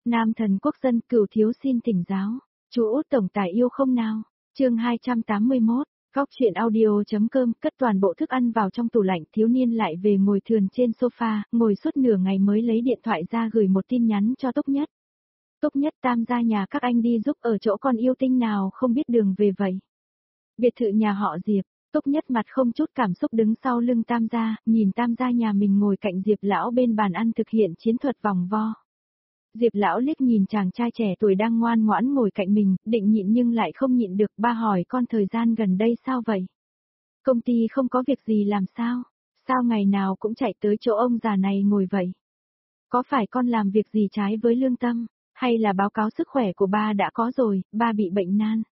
Nam thần quốc dân Cửu thiếu xin thỉnh giáo. Chú Út tổng tài yêu không nào? Chương 281. Góc truyện audio.com. Cất toàn bộ thức ăn vào trong tủ lạnh, thiếu niên lại về ngồi thườn trên sofa, ngồi suốt nửa ngày mới lấy điện thoại ra gửi một tin nhắn cho Túc Nhất. Túc Nhất, Tam gia nhà các anh đi giúp ở chỗ con yêu tinh nào không biết đường về vậy. Biệt thự nhà họ Diệp. Túc Nhất mặt không chút cảm xúc đứng sau lưng Tam gia, nhìn Tam gia nhà mình ngồi cạnh Diệp lão bên bàn ăn thực hiện chiến thuật vòng vo. Diệp lão liếc nhìn chàng trai trẻ tuổi đang ngoan ngoãn ngồi cạnh mình, định nhịn nhưng lại không nhịn được. Ba hỏi con thời gian gần đây sao vậy? Công ty không có việc gì làm sao? Sao ngày nào cũng chạy tới chỗ ông già này ngồi vậy? Có phải con làm việc gì trái với lương tâm? Hay là báo cáo sức khỏe của ba đã có rồi, ba bị bệnh nan?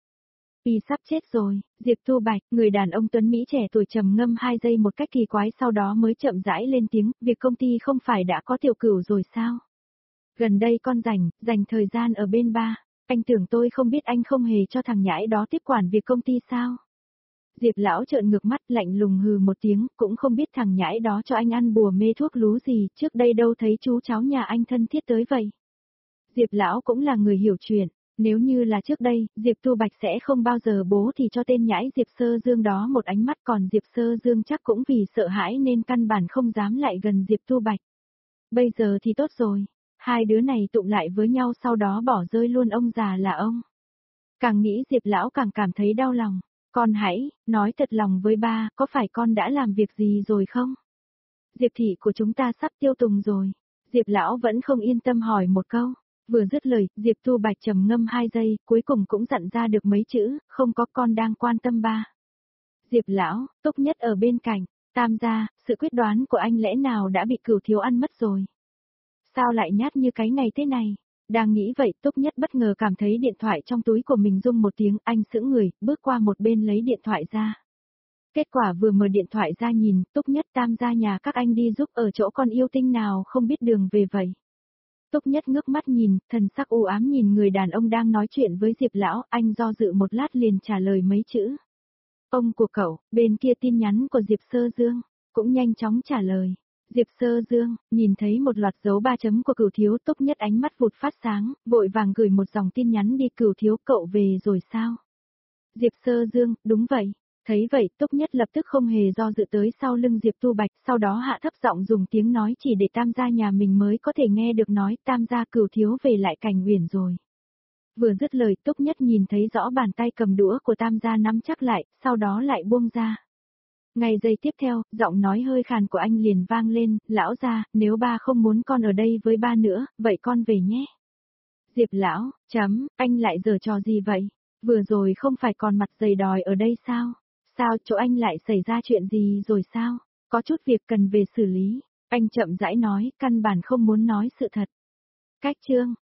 Y sắp chết rồi. Diệp Thu Bạch, người đàn ông tuấn Mỹ trẻ tuổi trầm ngâm 2 giây một cách kỳ quái sau đó mới chậm rãi lên tiếng, việc công ty không phải đã có Tiểu Cửu rồi sao? Gần đây con dành thời gian ở bên ba, anh tưởng tôi không biết anh không hề cho thằng nhãi đó tiếp quản việc công ty sao? Diệp lão trợn ngược mắt lạnh lùng hừ một tiếng, cũng không biết thằng nhãi đó cho anh ăn bùa mê thuốc lú gì, trước đây đâu thấy chú cháu nhà anh thân thiết tới vậy. Diệp lão cũng là người hiểu chuyện, nếu như là trước đây, Diệp Thu Bạch sẽ không bao giờ bố thì cho tên nhãi Diệp Sơ Dương đó một ánh mắt, còn Diệp Sơ Dương chắc cũng vì sợ hãi nên căn bản không dám lại gần Diệp Thu Bạch. Bây giờ thì tốt rồi. Hai đứa này tụng lại với nhau sau đó bỏ rơi luôn ông già là ông. Càng nghĩ Diệp lão càng cảm thấy đau lòng. Con hãy, nói thật lòng với ba, có phải con đã làm việc gì rồi không? Diệp thị của chúng ta sắp tiêu tùng rồi. Diệp lão vẫn không yên tâm hỏi một câu. Vừa dứt lời, Diệp Thu Bạch trầm ngâm 2 giây, cuối cùng cũng dặn ra được mấy chữ, không có, con đang quan tâm ba. Diệp lão, Túc Nhất ở bên cạnh, Tam gia, sự quyết đoán của anh lẽ nào đã bị Cửu thiếu ăn mất rồi? Sao lại nhát như cái ngày thế này? Đang nghĩ vậy, Túc Nhất bất ngờ cảm thấy điện thoại trong túi của mình rung một tiếng, anh sững người, bước qua một bên lấy điện thoại ra. Kết quả vừa mở điện thoại ra nhìn, Túc Nhất, Tam gia nhà các anh đi giúp ở chỗ con yêu tinh nào không biết đường về vậy. Túc Nhất ngước mắt nhìn, thần sắc u ám nhìn người đàn ông đang nói chuyện với Diệp lão, anh do dự một lát liền trả lời mấy chữ. Ông của cậu, bên kia tin nhắn của Diệp Sơ Dương, cũng nhanh chóng trả lời. Diệp Sơ Dương, nhìn thấy một loạt dấu 3 chấm của Cửu thiếu, Túc Nhất ánh mắt vụt phát sáng, vội vàng gửi một dòng tin nhắn đi. Cửu thiếu, cậu về rồi sao? Diệp Sơ Dương, đúng vậy. Thấy vậy, Túc Nhất lập tức không hề do dự tới sau lưng Diệp Thu Bạch, sau đó hạ thấp giọng dùng tiếng nói chỉ để Tam gia nhà mình mới có thể nghe được nói, Tam gia Cửu thiếu về lại Cảnh Uyển rồi. Vừa dứt lời, Túc Nhất nhìn thấy rõ bàn tay cầm đũa của Tam gia nắm chắc lại, sau đó lại buông ra. Ngay giây tiếp theo, giọng nói hơi khàn của anh liền vang lên, lão gia, nếu ba không muốn con ở đây với ba nữa, vậy con về nhé. Diệp lão, anh lại giở trò gì vậy? Vừa rồi không phải còn mặt dày đòi ở đây sao? Sao chỗ anh lại xảy ra chuyện gì rồi sao? Có chút việc cần về xử lý. Anh chậm rãi nói, căn bản không muốn nói sự thật. Cách chương,